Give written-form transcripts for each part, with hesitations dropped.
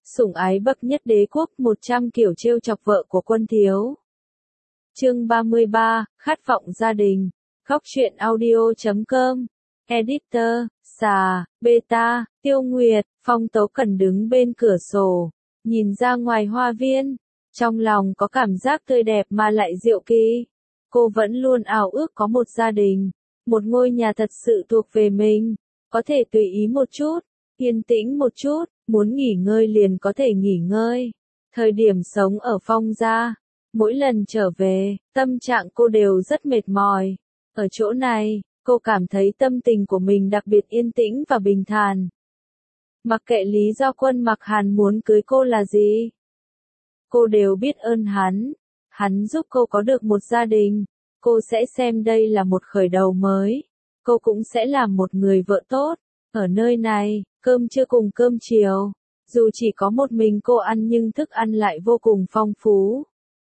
Sủng ái bậc nhất đế quốc, 100 kiểu trêu chọc vợ của Quân Thiếu. Chương 33, khát vọng gia đình. Góc truyện audio.com. Editor, Xà, Beta, Tiêu Nguyệt. Phong Tố Cẩn đứng bên cửa sổ, nhìn ra ngoài hoa viên. Trong lòng có cảm giác tươi đẹp mà lại diệu kỳ. Cô vẫn luôn ảo ước có một gia đình, một ngôi nhà thật sự thuộc về mình. Có thể tùy ý một chút, yên tĩnh một chút, muốn nghỉ ngơi liền có thể nghỉ ngơi. Thời điểm sống ở Phong gia, mỗi lần trở về, tâm trạng cô đều rất mệt mỏi. Ở chỗ này, cô cảm thấy tâm tình của mình đặc biệt yên tĩnh và bình thản. Mặc kệ lý do Quân Mặc Hàn muốn cưới cô là gì, cô đều biết ơn hắn. Hắn giúp cô có được một gia đình. Cô sẽ xem đây là một khởi đầu mới. Cô cũng sẽ làm một người vợ tốt. Ở nơi này, cơm trưa cùng cơm chiều, dù chỉ có một mình cô ăn nhưng thức ăn lại vô cùng phong phú.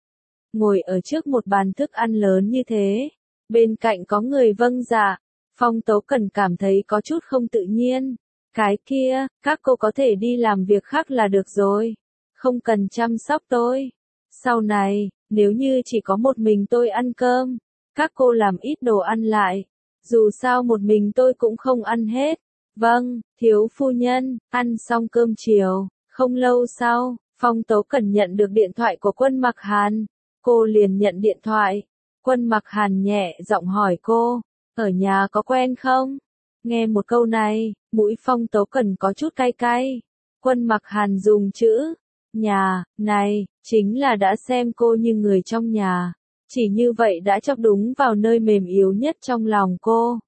Ngồi ở trước một bàn thức ăn lớn như thế, bên cạnh có người vâng dạ, Phong Tố Cẩn cảm thấy có chút không tự nhiên. Cái kia, các cô có thể đi làm việc khác là được rồi, không cần chăm sóc tôi. Sau này, nếu như chỉ có một mình tôi ăn cơm, các cô làm ít đồ ăn lại, dù sao một mình tôi cũng không ăn hết. Vâng, thiếu phu nhân. Ăn xong cơm chiều, không lâu sau, Phong Tố Cẩn nhận được điện thoại của Quân Mặc Hàn. Cô liền nhận điện thoại. Quân Mặc Hàn nhẹ giọng hỏi cô, ở nhà có quen không? Nghe một câu này, mũi Phong Tố Cẩn có chút cay cay. Quân Mặc Hàn dùng chữ nhà này, chính là đã xem cô như người trong nhà. Chỉ như vậy đã chọc đúng vào nơi mềm yếu nhất trong lòng cô.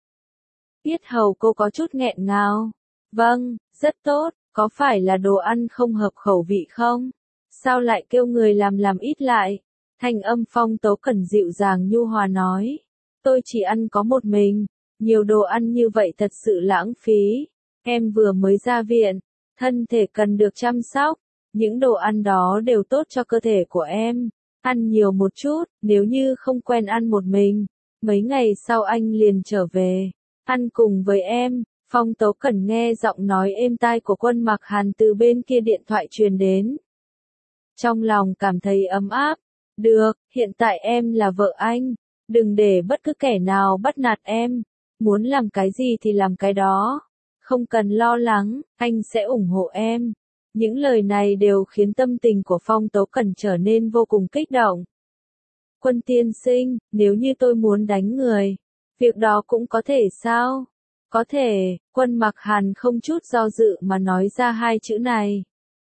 Yết hầu cô có chút nghẹn ngào. Vâng, rất tốt, có phải là đồ ăn không hợp khẩu vị không? Sao lại kêu người làm ít lại? Thanh âm Phong Tố Cẩn dịu dàng nhu hòa nói. Tôi chỉ ăn có một mình, nhiều đồ ăn như vậy thật sự lãng phí. Em vừa mới ra viện, thân thể cần được chăm sóc. Những đồ ăn đó đều tốt cho cơ thể của em. Ăn nhiều một chút, nếu như không quen ăn một mình, mấy ngày sau anh liền trở về, ăn cùng với em. Phong Tố Cẩn nghe giọng nói êm tai của Quân Mặc Hàn từ bên kia điện thoại truyền đến. Trong lòng cảm thấy ấm áp. Được, hiện tại em là vợ anh. Đừng để bất cứ kẻ nào bắt nạt em. Muốn làm cái gì thì làm cái đó. Không cần lo lắng, anh sẽ ủng hộ em. Những lời này đều khiến tâm tình của Phong Tố Cẩn trở nên vô cùng kích động. Quân tiên sinh, nếu như tôi muốn đánh người, việc đó cũng có thể sao? Có thể. Quân Mặc Hàn không chút do dự mà nói ra hai chữ này.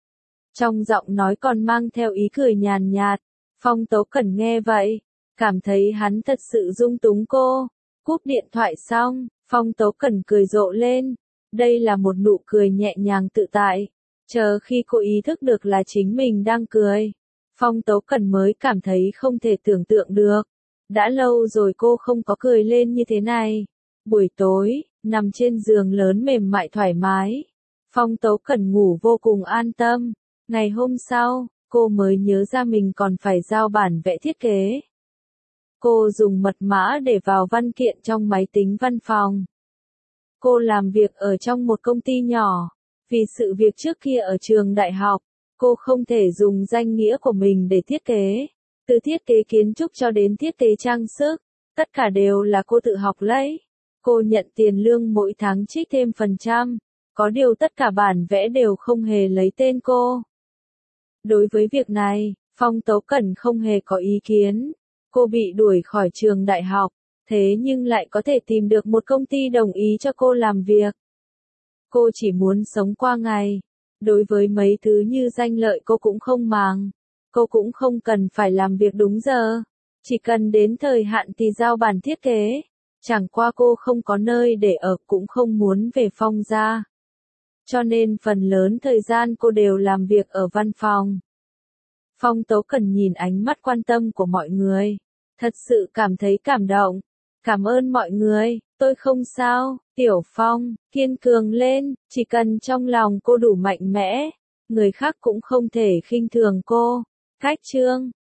Trong giọng nói còn mang theo ý cười nhàn nhạt. Phong Tố Cẩn nghe vậy, cảm thấy hắn thật sự dung túng cô. Cúp điện thoại xong, Phong Tố Cẩn cười rộ lên. Đây là một nụ cười nhẹ nhàng tự tại. Chờ khi cô ý thức được là chính mình đang cười, Phong Tố Cẩn mới cảm thấy không thể tưởng tượng được. Đã lâu rồi cô không có cười lên như thế này. Buổi tối, nằm trên giường lớn mềm mại thoải mái, Phong Tố Cẩn ngủ vô cùng an tâm. Ngày hôm sau, cô mới nhớ ra mình còn phải giao bản vẽ thiết kế. Cô dùng mật mã để vào văn kiện trong máy tính văn phòng. Cô làm việc ở trong một công ty nhỏ. Vì sự việc trước kia ở trường đại học, cô không thể dùng danh nghĩa của mình để thiết kế. Từ thiết kế kiến trúc cho đến thiết kế trang sức, tất cả đều là cô tự học lấy. Cô nhận tiền lương mỗi tháng trích thêm phần trăm, có điều tất cả bản vẽ đều không hề lấy tên cô. Đối với việc này, Phong Tố Cẩn không hề có ý kiến. Cô bị đuổi khỏi trường đại học, thế nhưng lại có thể tìm được một công ty đồng ý cho cô làm việc. Cô chỉ muốn sống qua ngày. Đối với mấy thứ như danh lợi cô cũng không màng. Cô cũng không cần phải làm việc đúng giờ. Chỉ cần đến thời hạn thì giao bản thiết kế. Chẳng qua cô không có nơi để ở cũng không muốn về Phong gia. Cho nên phần lớn thời gian cô đều làm việc ở văn phòng. Phong Tố Cẩn nhìn ánh mắt quan tâm của mọi người. Thật sự cảm thấy cảm động. Cảm ơn mọi người, tôi không sao. Tiểu Phong, kiên cường lên, chỉ cần trong lòng cô đủ mạnh mẽ, người khác cũng không thể khinh thường cô. Cách chương